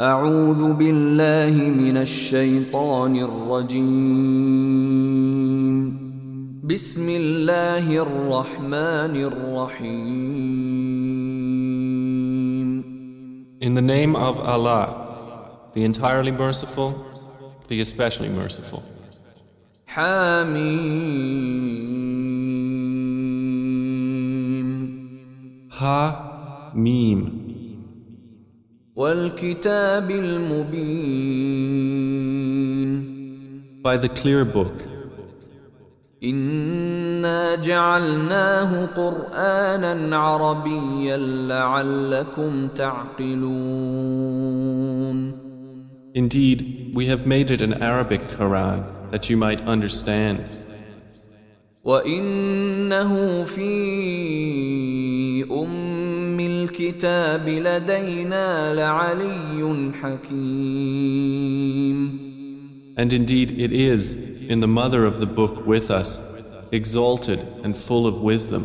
أعوذ بالله من الشيطان الرجيم. بسم الله الرحمن الرحيم. In the name of Allah, the entirely merciful, the especially merciful. حميم. Ha Mim. والكتاب المبين. By the clear book. إنا جعلناه قرآنا عربيا لعلكم تعقلون. Indeed, we have made it an Arabic Quran that you might understand. وإنه في الكتاب لدينا لعلي حكيم. And indeed it is in the mother of the book with us, exalted and full of wisdom.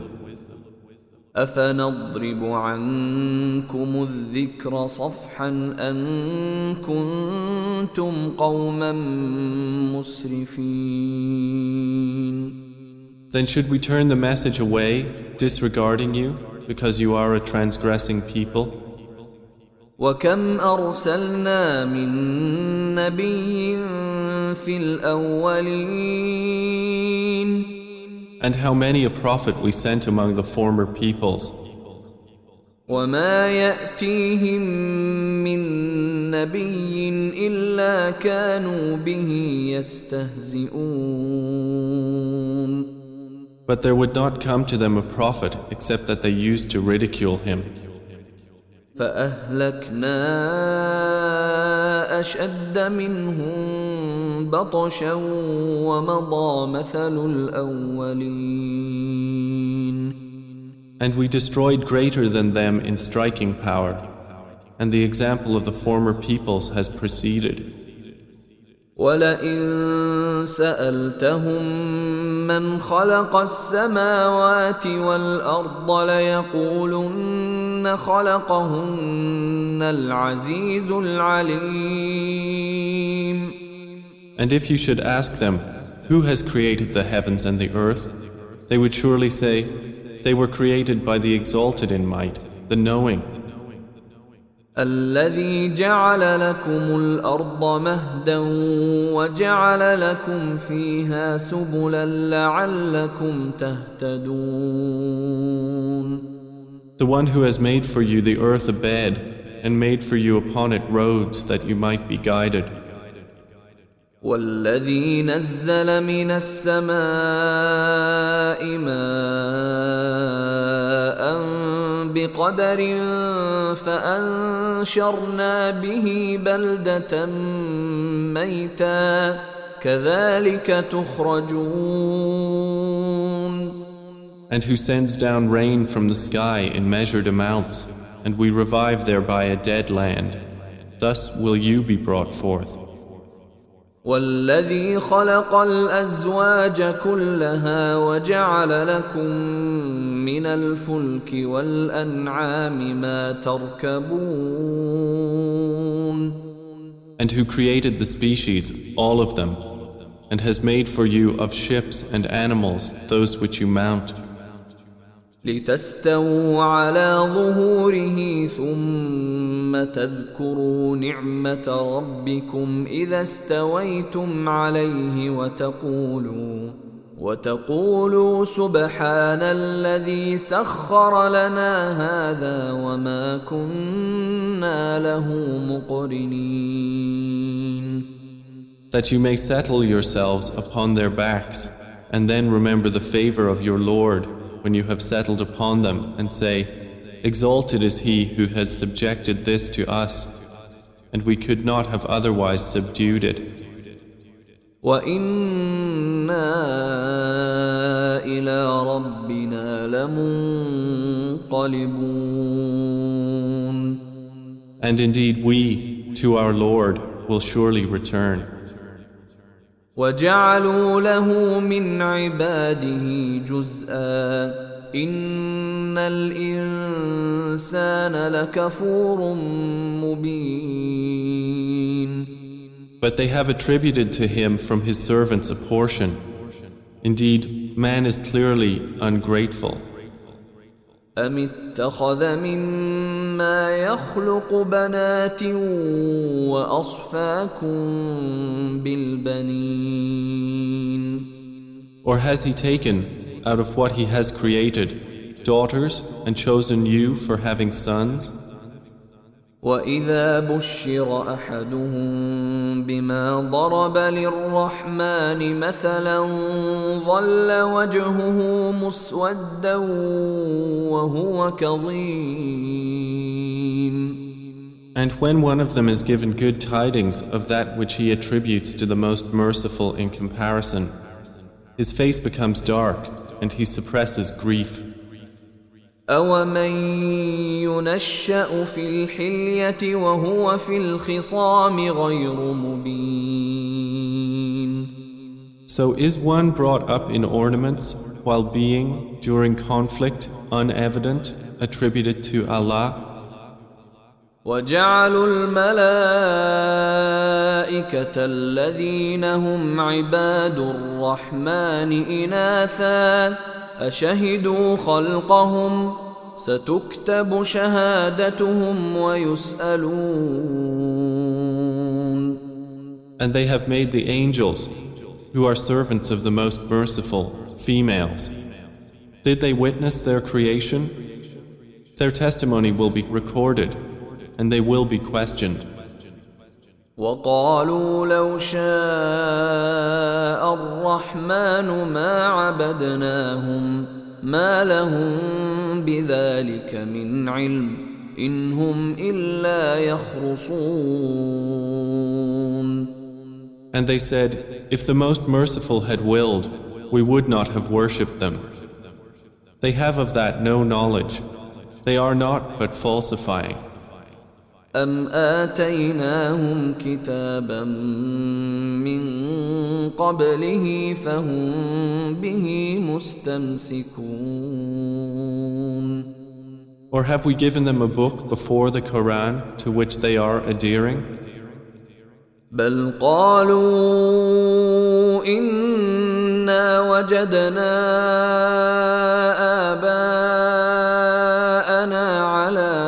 أفنضرب عنكم الذكر صفحا أن كنتم قوما مسرفين. Then should we turn the message away, disregarding you, because you are a transgressing people? وكم أرسلنا من نبي في الأولين. And how many a prophet we sent among the former peoples. وما يأتيهم من نبي إلا كانوا به يستهزئون. But there would not come to them a prophet except that they used to ridicule him. فأهلكنا أشد منهم بطشا ومضى مثل الأولين. And we destroyed greater than them in striking power, and the example of the former peoples has preceded. ولئن سألتهم من خلق السماوات والأرض ليقولن خلقهن العزيز العليم. And if you should ask them, who has created the heavens and the earth, they would surely say, they were created by the exalted in might, the knowing. الذي جعل لكم الأرض مهدا وجعل لكم فيها سبلا لعلكم تهتدون. The one who has made for you the earth a bed and made for you upon it roads that you might be guided. والذي نزل من السماء ماء بقدر فأنشرنا به بلدة ميتا كذلك تخرجون. And who sends down rain from the sky in measured amounts, and we revive thereby a dead land. Thus will you be brought forth. والذي خلق الأزواج كلها وجعل لكم من الفلك والأنعام ما تركبون. And who created the species, all of them, and has made for you of ships and animals those which you mount. لتستووا على ظهوره ثم تذكروا نعمة ربكم إذا استويتم عليه وتقولوا سبحان الذي سخر لنا هذا وما كنا له مقرنين. That you may settle yourselves upon their backs, and then remember the favor of your Lord when you have settled upon them, and say, exalted is he who has subjected this to us, and we could not have otherwise subdued it. وَإِنَّا إِلَى رَبِّنَا لَمُنقَلِبُونَ. And indeed we, to our Lord, will surely return. وَجَعَلُوا لَهُ مِنْ عِبَادِهِ جُزْءًا إِنَّ الْإِنسَانَ لَكَفُورٌ مُبِينٌ. But they have attributed to him from his servants a portion. Indeed, man is clearly ungrateful. أم اتخذ مما يخلق بنات وأصفاكم بالبنين Or has he taken, out of what he has created, daughters and chosen you for having sons? وإذا بشر أحدهم بما ضرب للرحمن مثلا ظل وجهه مسودا وهو كظيم. And when one of them is given good tidings of that which he attributes to the most merciful in comparison, his face becomes dark and he suppresses grief. أَوَمَن يُنَشَّأُ فِي الْحِلْيَةِ وَهُوَ فِي الْخِصَامِ غَيْرُ مُبِينٍ. So is one brought up in ornaments while being, during conflict, unevident, attributed to Allah? وَجَعَلُوا الْمَلَائِكَةَ الَّذِينَ هُمْ عِبَادُ الرَّحْمَنِ إِنَاثًا أشهدوا خلقهم ستكتب شهادتهم ويسألون. And they have made the angels, who are servants of the most merciful, females. Did they witness their creation? Their testimony will be recorded, and they will be questioned. وقالوا لو شاء الرحمن ما عبدناهم ما لهم بذلك من علم إن هم إلا يخرصون. And they said, if the most merciful had willed, we would not have worshipped them. They have of that no knowledge. They are not but falsifying. أم آتيناهم كتابا من قبله فهم به مستمسكون. Or have we given them a book before the Quran to which they are adhering? بل قالوا إنا وجدنا آباءنا على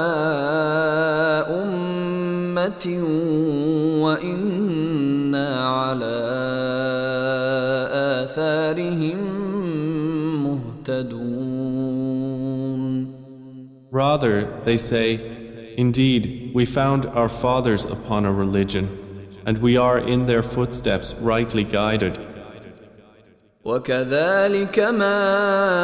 وإنا على آثارهم مهتدون. Rather, they say, indeed, we found our fathers upon a religion, and we are in their footsteps rightly guided. وكذلك ما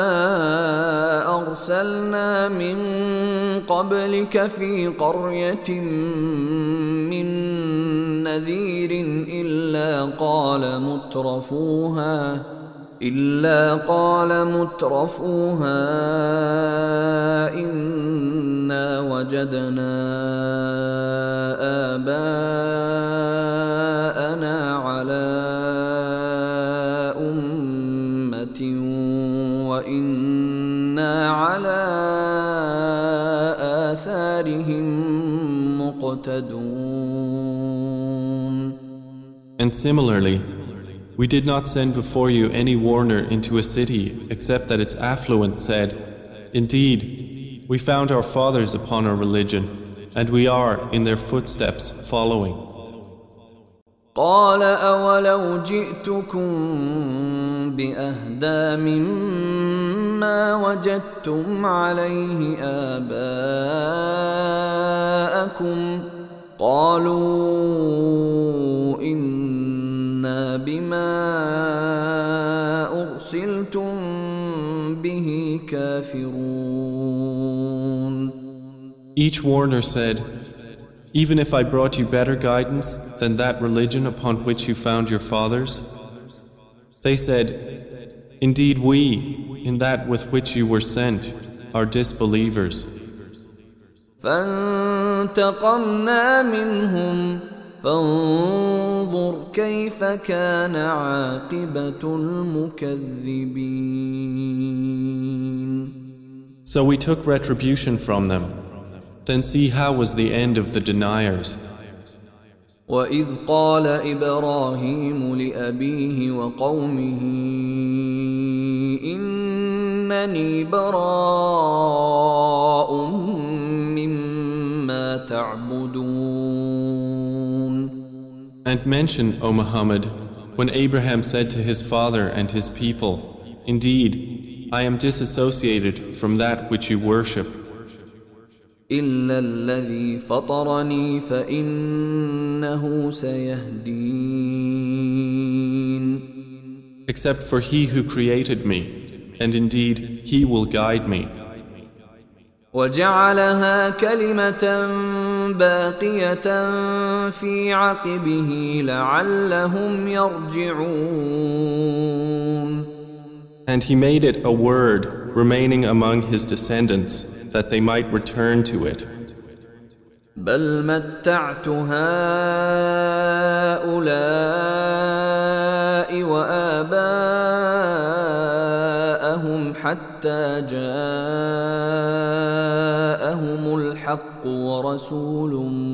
أرسلنا من قبلك في قرية من نذير إلا قال مترفوها إنا وجدنا آباءنا على وإنا على آثارهم مقتدون. And similarly, we did not send before you any warner into a city except that its affluent said, indeed, we found our fathers upon a religion, and we are in their footsteps following. قال أولو جئتكم بأهدى مما وجدتم عليه آباءكم قالوا إنا بما أرسلتم به كافرون. Each warner said, even if I brought you better guidance than that religion upon which you found your fathers? They said, indeed we, in that with which you were sent, are disbelievers. فانتقمنا منهم فانظر كيف كان عاقبة المكذبين. So we took retribution from them. Then see how was the end of the deniers. وإذ قال إبراهيم لأبيه وقومه إنني براء مما تعبدون. And mention, O Muhammad, when Abraham said to his father and his people, Indeed, I am disassociated from that which you worship. إلا الذي فطرني فإنه سيهدين. Except for he who created me, and indeed he will guide me. وجعلها كلمة باقية في عقبه لعلهم يرجعون. And he made it a word remaining among his descendants, that they might return to it. بل متعت هؤلاء وآباءهم حتى جاءهم الحق ورسول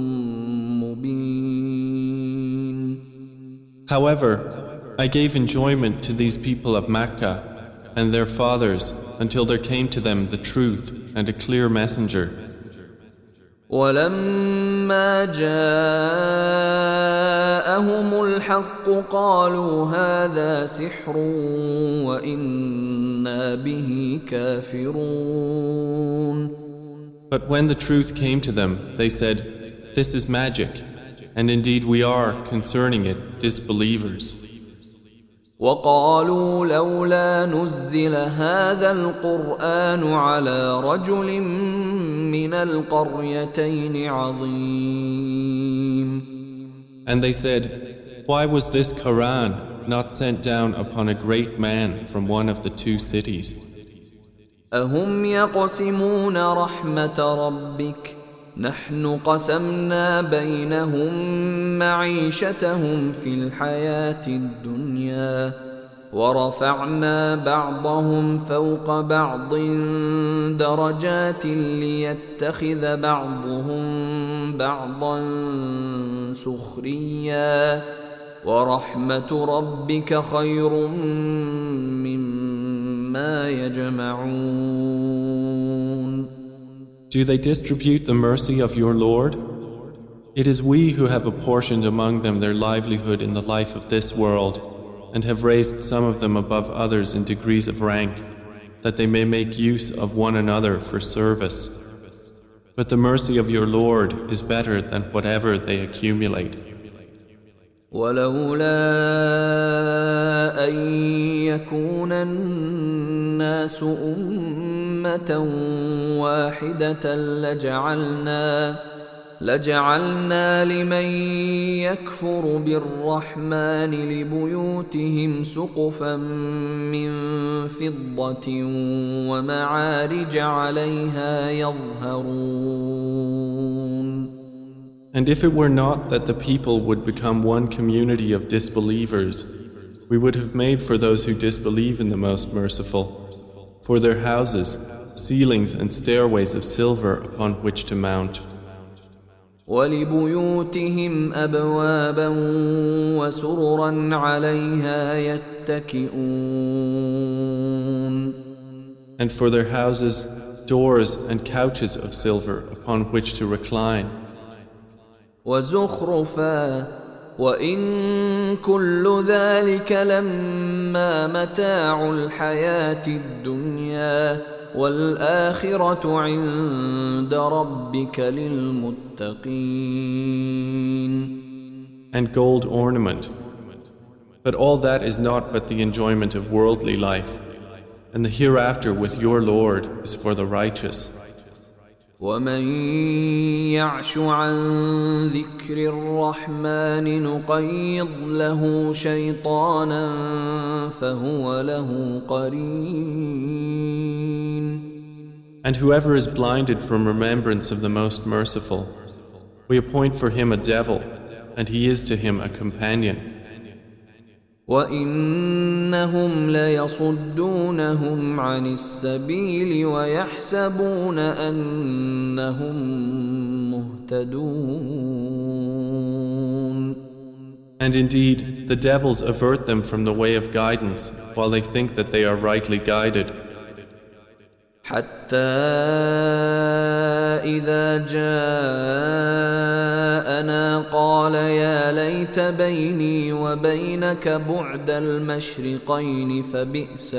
مبين. However, I gave enjoyment to these people of Makkah and their fathers until there came to them the truth and a clear messenger. ولما جاءهم الحق قالوا هذا سحر وإنا به كافرون. But when the truth came to them, they said, This is magic, and indeed we are, concerning it, disbelievers. وقالوا لولا نزل هذا القرآن على رجل من القريتين عظيم. And they said, Why was this Quran not sent down upon a great man from one of the two cities? أهم يقسمون رحمة ربك نحن قسمنا بينهم معيشتهم في الحياة الدنيا ورفعنا بعضهم فوق بعض درجات ليتخذ بعضهم بعضا سخريا ورحمة ربك خير مما يجمعون. Do they distribute the mercy of your Lord? It is we who have apportioned among them their livelihood in the life of this world, and have raised some of them above others in degrees of rank, that they may make use of one another for service. But the mercy of your Lord is better than whatever they accumulate. ولولا أن يكون الناس أمة واحدة لجعلنا لمن يكفر بالرحمن لبيوتهم سقفا من فضة ومعارج عليها يظهرون. And if it were not that the people would become one community of disbelievers, we would have made for those who disbelieve in the Most Merciful, for their houses, ceilings and stairways of silver upon which to mount. وَلِبُيُوتِهِمْ أَبْوَابًا وَسُرُرًا عَلَيْهَا يَتَّكِئُونَ. And for their houses, doors and couches of silver upon which to recline. وَزُخْرُفًا وَإِن كُلُّ ذَلِكَ لَمَّا مَتَاعُ الْحَيَاةِ الدُّنْيَا وَالْآخِرَةُ عِندَ رَبِّكَ لِلْمُتَّقِينَ. And gold ornament. But all that is not but the enjoyment of worldly life, and the hereafter with your Lord is for the righteous. وَمَن يَعْشُ عَن ذِكْرِ الرَّحْمَنِ نُقَيِّضْ لَهُ شَيْطَانًا فَهُوَ لَهُ قَرِينٌ. And whoever is blinded from remembrance of the Most Merciful, we appoint for him a devil, and he is to him a companion. وَإِنَّهُمْ لَيَصُدُّونَهُمْ عَنِ السَّبِيلِ وَيَحْسَبُونَ أَنَّهُمْ مُهْتَدُونَ. And indeed, the devils avert them from the way of guidance while they think that they are rightly guided. حتى إذا جاءنا قال يا ليت بيني وبينك بعد المشرقين فبئس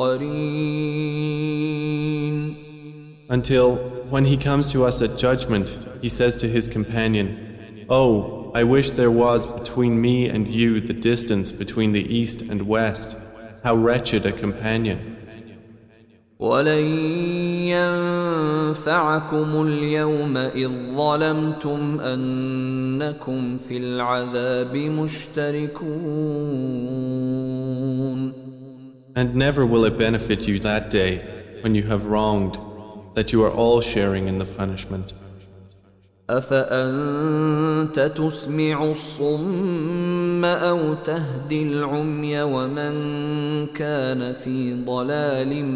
القرين. Until, when he comes to us at judgment, he says to his companion, "Oh, I wish there was between me and you the distance between the east and west. How wretched a companion." ولن ينفعكم اليوم إذ ظلمتم أنكم في العذاب مشتركون. And never will it benefit you that day when you have wronged, that you are all sharing in the punishment. أفأنت تسمع الصم أو تهدي العمي ومن كان في ضلال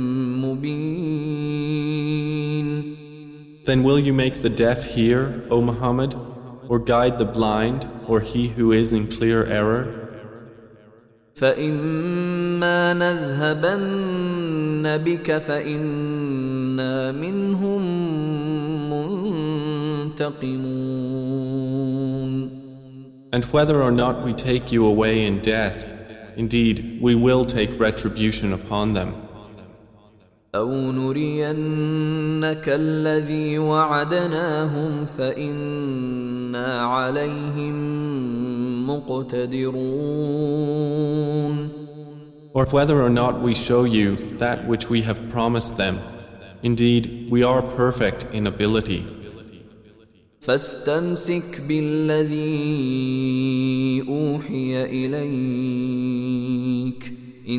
مبين. Then will you make the deaf hear, O Muhammad, or guide the blind, or he who is in clear error? فإما نذهبن بك فإنا منهم منتقمون. And whether or not we take you away in death, indeed we will take retribution upon them. أو نرينك الذي وعدناهم فإنا عليهم مقتدرون. Or whether or not we show you that which we have promised them, indeed we are perfect in ability. فاستمسك بالذي أوحي إليك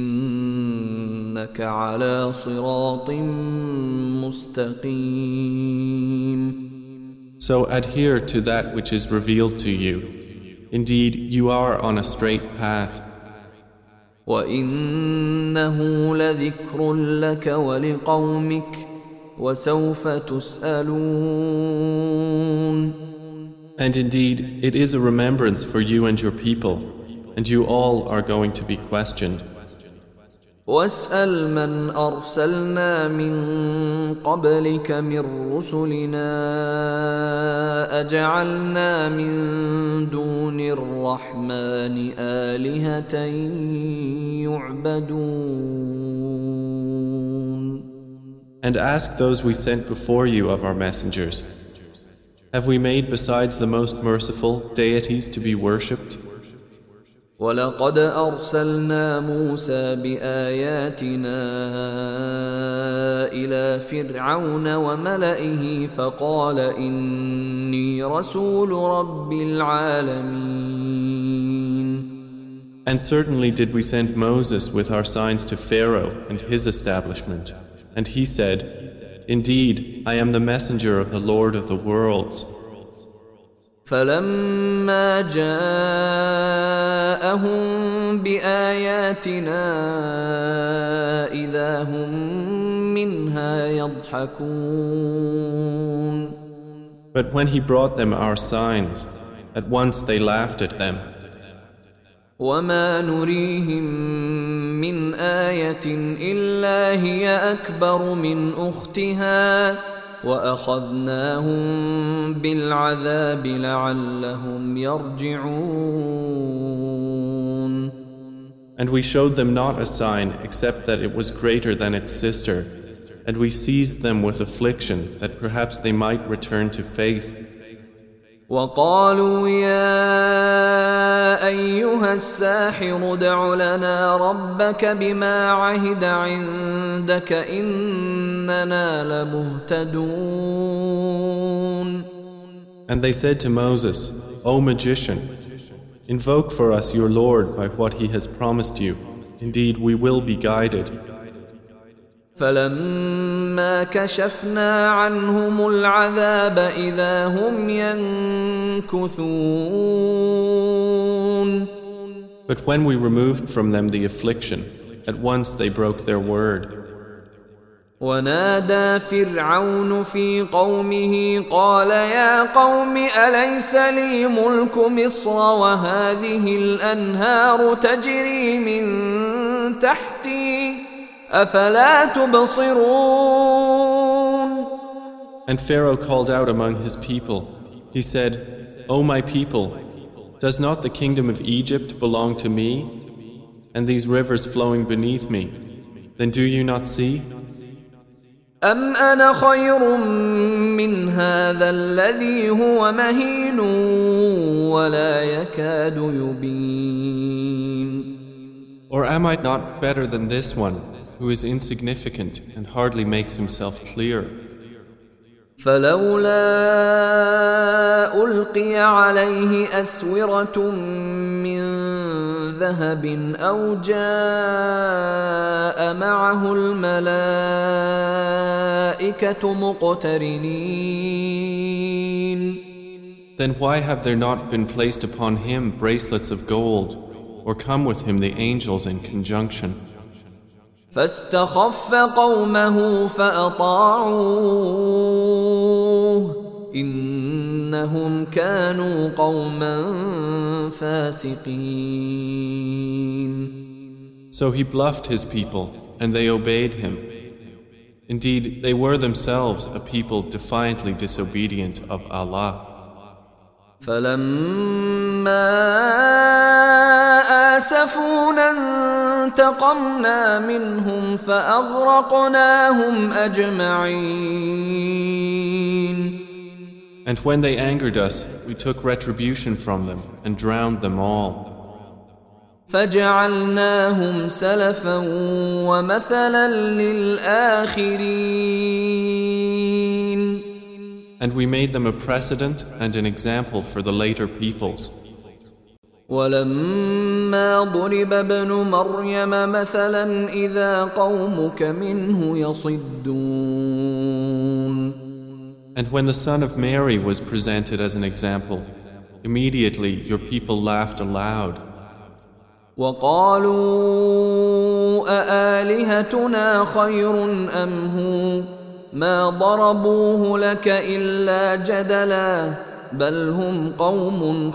إنك على صراط مستقيم. So adhere to that which is revealed to you. Indeed, you are on a straight path. وإنه لذكر لك ولقومك وسوف تسألون. And indeed, it is a remembrance for you and your people, and you all are going to be questioned. واسأل من أرسلنا من قبلك من رسلنا أجعلنا من دون الرحمن آلهة يعبدون. And ask those we sent before you of our messengers, have we made besides the most merciful deities to be worshipped? ولقد أرسلنا موسى بآياتنا إلى فرعون وملئه فقال إني رسول رب العالمين. And certainly did we send Moses with our signs to Pharaoh and his establishment, and he said, "Indeed, I am the messenger of the Lord of the worlds." فلما جاءهم بآياتنا إذا هم منها يضحكون. But when he brought them our signs, at once they laughed at them. وما نريهم من آية إلا هي أكبر من أختها وأخذناهم بالعذاب لعلهم يرجعون. And we showed them not a sign except that it was greater than its sister, and we seized them with affliction that perhaps they might return to faith. وقالوا يا أيها الساحر ادع لنا ربك بما عهد عندك إننا لمهتدون. And they said to Moses, O magician, invoke for us your Lord by what he has promised you. Indeed, we will be guided. فلما كشفنا عنهم العذاب إذا هم ينكثون. But when we removed from them the affliction, at once they broke their word. ونادى فرعون في قومه قال يا قوم أليس لي ملك مصر وهذه الأنهار تجري من تحتي أفلا تبصرون. And Pharaoh called out among his people. He said, O my people, does not the kingdom of Egypt belong to me, and these rivers flowing beneath me? Then do you not see? أم أنا خير من هذا الذي هو مهين ولا يكاد يبين. Or am I not better than this one, who is insignificant and hardly makes himself clear? فلولا ألقي عليه أسورة من ذهب أو جاء معه الملائكة مقترنين. Then why have there not been placed upon him bracelets of gold, or come with him the angels in conjunction? فاستخف قومه فأطاعوه إنهم كانوا قوما فاسقين. So he bluffed his people, and they obeyed him. Indeed, they were themselves a people defiantly disobedient of Allah. فلما آسفونا انتقمنا منهم فأغرقناهم أجمعين. And when they angered us, we took retribution from them and drowned them all. فجعلناهم سلفا ومثلا للآخرين. And we made them a precedent and an example for the later peoples. ولما ضرب ابن مريم مثلا إذا قومك منه يصدون. And when the son of Mary was presented as an example, immediately your people laughed aloud. وقالوا أآلهتنا خير أم هو ما ضربوه لك إلا جدلا بل هم قوم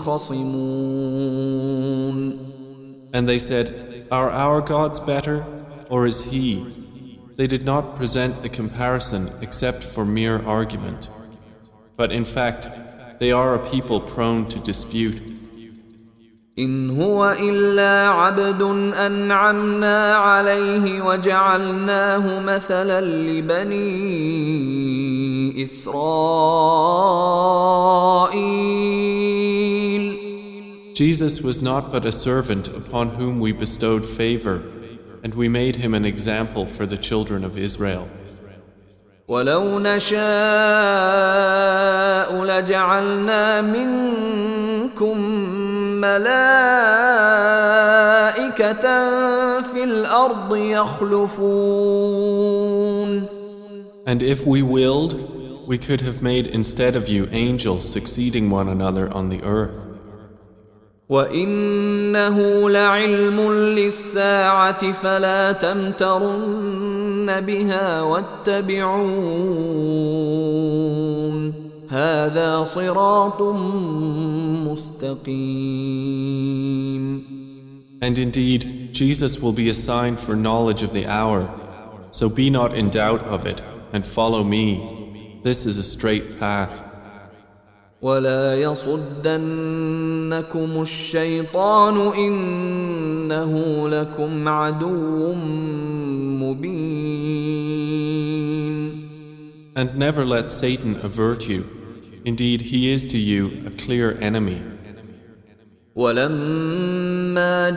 خصمون. And they said, Are our gods better, or is he? They did not present the comparison except for mere argument. But in fact, they are a people prone to dispute. إن هو إلا عبد أنعمنا عليه وجعلناه مثلا لبني إسرائيل. Jesus was not but a servant upon whom we bestowed favor, and we made him an example for the children of Israel. ولو نشاء لجعلنا منكم ملائكة في الأرض يخلفون. And if we willed, we could have made instead of you angels succeeding one another on the earth. وإنه لعلم للساعة فلا تمترن بها واتبعون هذا صراط مستقيم. And indeed, Jesus will be a sign for knowledge of the hour, so be not in doubt of it, and follow me. This is a straight path. ولا يصدنكم الشيطان إنه لكم عدو مبين. And never let Satan avert you. Indeed, he is to you a clear enemy. ولما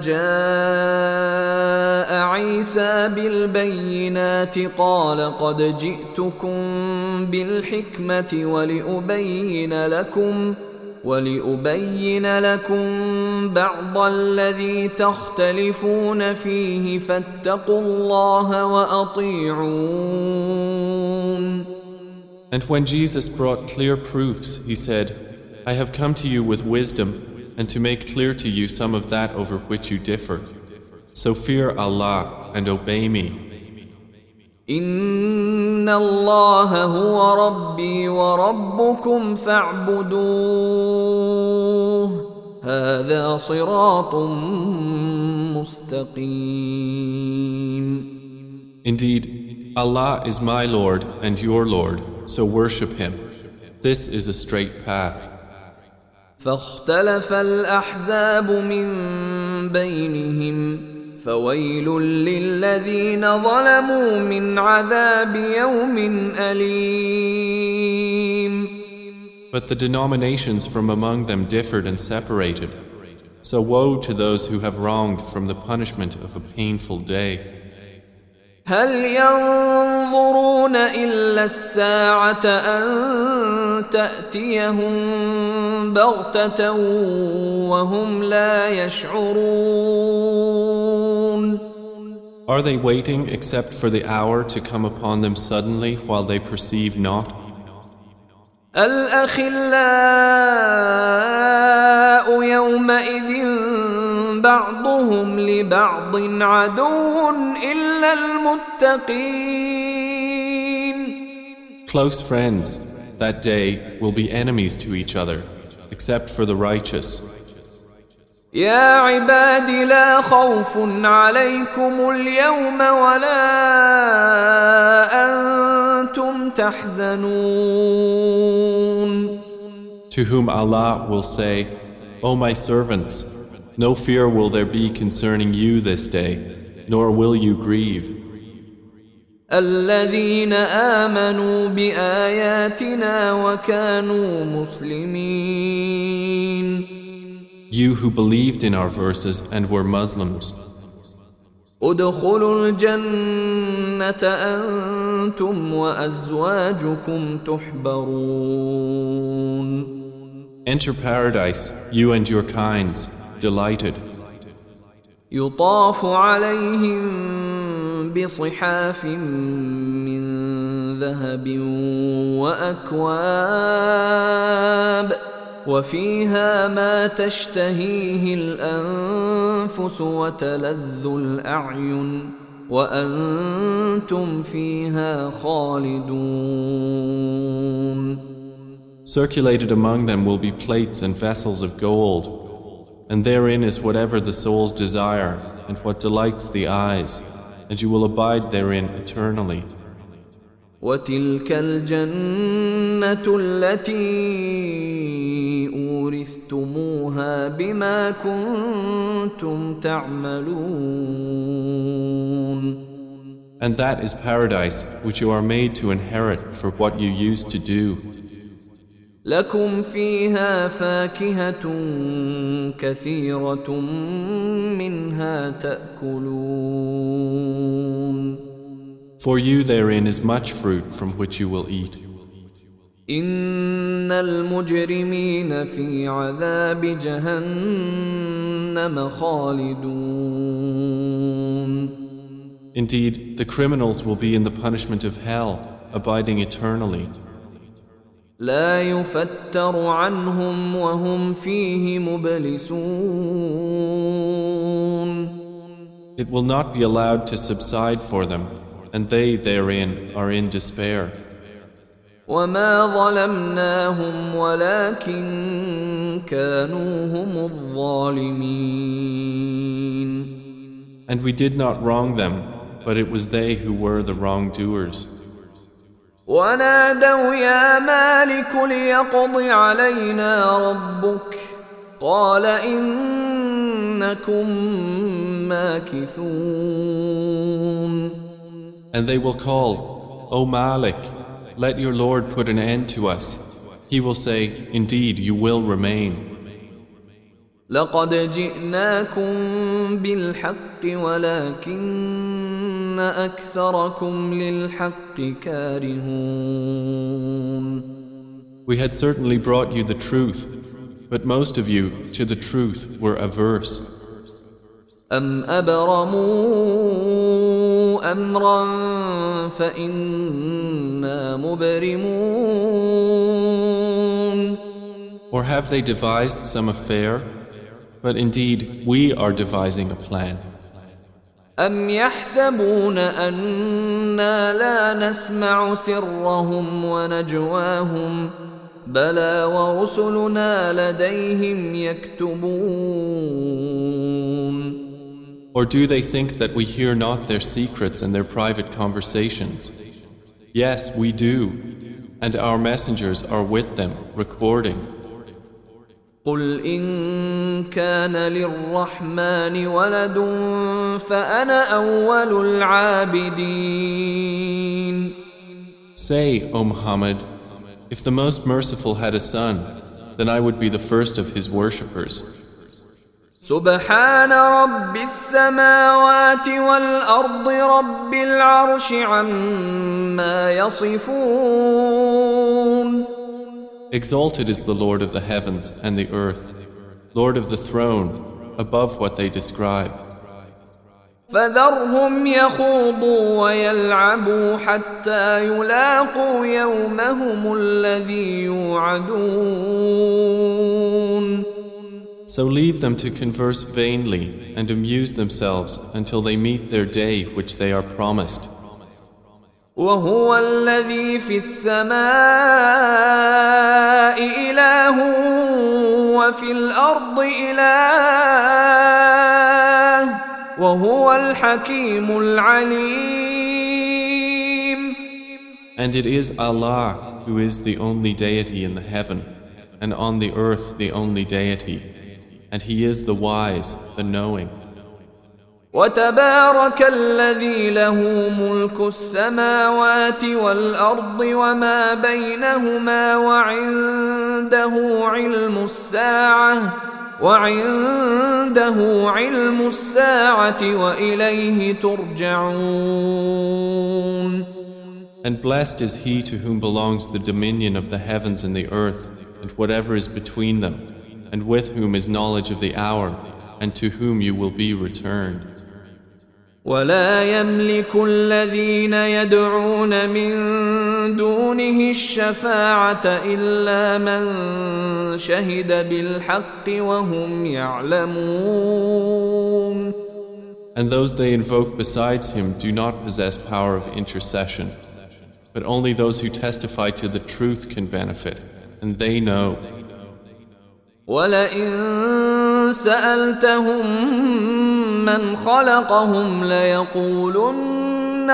جاء عيسى بالبينات قال قد جئتكم بالحكمة ولأبين لكم بعض الذي تختلفون فيه فاتقوا الله وأطيعون. And when Jesus brought clear proofs, he said, I have come to you with wisdom and to make clear to you some of that over which you differ. So fear Allah and obey me. إن الله هو ربي وربكم فاعبدوه هذا صراط مستقيم. Indeed, Allah is my Lord and your Lord, so worship Him. This is a straight path. فاختلف الأحزاب من بينهم فويل للذين ظلموا من عذاب يوم أليم. But the denominations from among them differed and separated. So woe to those who have wronged from the punishment of a painful day. هل ينظرون إلا الساعة أن تأتيهم بغتة وهم لا يشعرون. Are they waiting except for the hour to come upon them suddenly while they perceive not? الأخلاء يومئذ بعضهم لبعض عدو إلا المتقين. Close friends that day will be enemies to each other except for the righteous. يا عباد لا خوف عليكم اليوم ولا أنتم تحزنون. To whom Allah will say, O my servants, no fear will there be concerning you this day, nor will you grieve. الذين آمنوا بآياتنا وكانوا مسلمين. You who believed in our verses and were Muslims. ادخلوا الجنة أنتم وأزواجكم تحبرون. Enter paradise, you and your kinds, delighted. يطاف عليهم بصحاف من ذهب وأكواب وفيها ما تشتهيه الأنفس وتلذ الأعين وأنتم فيها خالدون. Circulated among them will be plates and vessels of gold, and therein is whatever the souls desire and what delights the eyes, and you will abide therein eternally. وتلك الجنة التي أورثتموها بما كنتم تعملون. And that is paradise which you are made to inherit for what you used to do. لكم فيها فاكهة كثيرة منها تأكلون. For you therein is much fruit from which you will eat. إن المجرمين في عذاب جهنم خالدون. Indeed, the criminals will be in the punishment of hell, abiding eternally. لا يفتر عنهم وهم فيه مبلسون. It will not be allowed to subside for them, and they therein are in despair. وما ظلمناهم ولكن كانوا هم الظالمين. And we did not wrong them, but it was they who were the wrongdoers. ونادوا يا مالك ليقض علينا ربك قال إنكم ماكثون. And they will call, O Malik, let your Lord put an end to us. He will say, indeed, you will remain. لقد جئناكم بالحق ولكن أكثركم للحق كارهون. We had certainly brought you the truth, but most of you to the truth were averse. أم أبرموا أمرا فإنا مبرمون. Or have they devised some affair? But indeed, we are devising a plan. أم يحسبون أنا لا نسمع سرهم ونجواهم بلى ورسلنا لديهم يكتبون. Or do they think that we hear not their secrets and their private conversations? Yes, we do, and our messengers are with them, recording. قل إن كان للرحمن ولد فأنا أول العابدين. Say, O Muhammad, if the Most Merciful had a son, then I would be the first of his worshippers. سبحان رب السماوات والأرض رب العرش عما يصفون. Exalted is the Lord of the heavens and the earth, Lord of the throne, above what they describe. فذرهم يخوضوا ويلعبوا حتى يلاقوا يومهم الذي يوعدون. So leave them to converse vainly and amuse themselves until they meet their day which they are promised. وهو الذي في السماء إله وفي الأرض إله وهو الحكيم العليم. And it is Allah who is the only deity in the heaven, and on the earth the only deity, and He is the wise, the knowing. وتبارك الذي له ملك السماوات والأرض وما بينهما وعنده علم الساعة وإليه ترجعون. And blessed is he to whom belongs the dominion of the heavens and the earth and whatever is between them, and with whom is knowledge of the hour, and to whom you will be returned. ولا يملك الذين يدعون من دونه الشفاعة إلا من شهد بالحق وهم يعلمون. And those they invoke besides him do not possess power of intercession, but only those who testify to the truth can benefit, and they know. وَلَئِن سَأَلْتَهُم مَّنْ خَلَقَهُمْ لَيَقُولُنَّ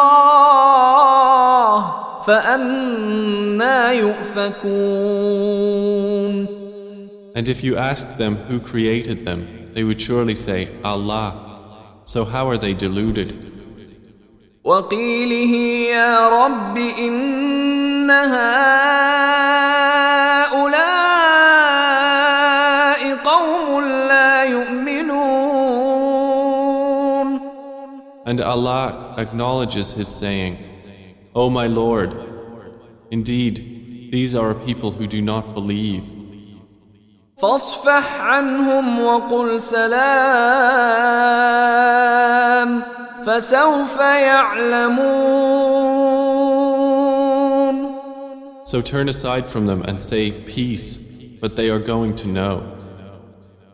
اللَّهُ فَأَنَّىٰ يُؤْفَكُونَ. And if you asked them who created them, they would surely say, Allah. So how are they deluded? وَقِيلِهِ يَا رَبِّ إِنَّ هَٰؤُلَاءِ قَوْمٌ لَّا يُؤْمِنُونَ. And Allah acknowledges His saying, O my Lord, indeed, these are a people who do not believe. فاصفح عنهم وقل سلام فسوف يعلمون. So turn aside from them and say peace, but they are going to know.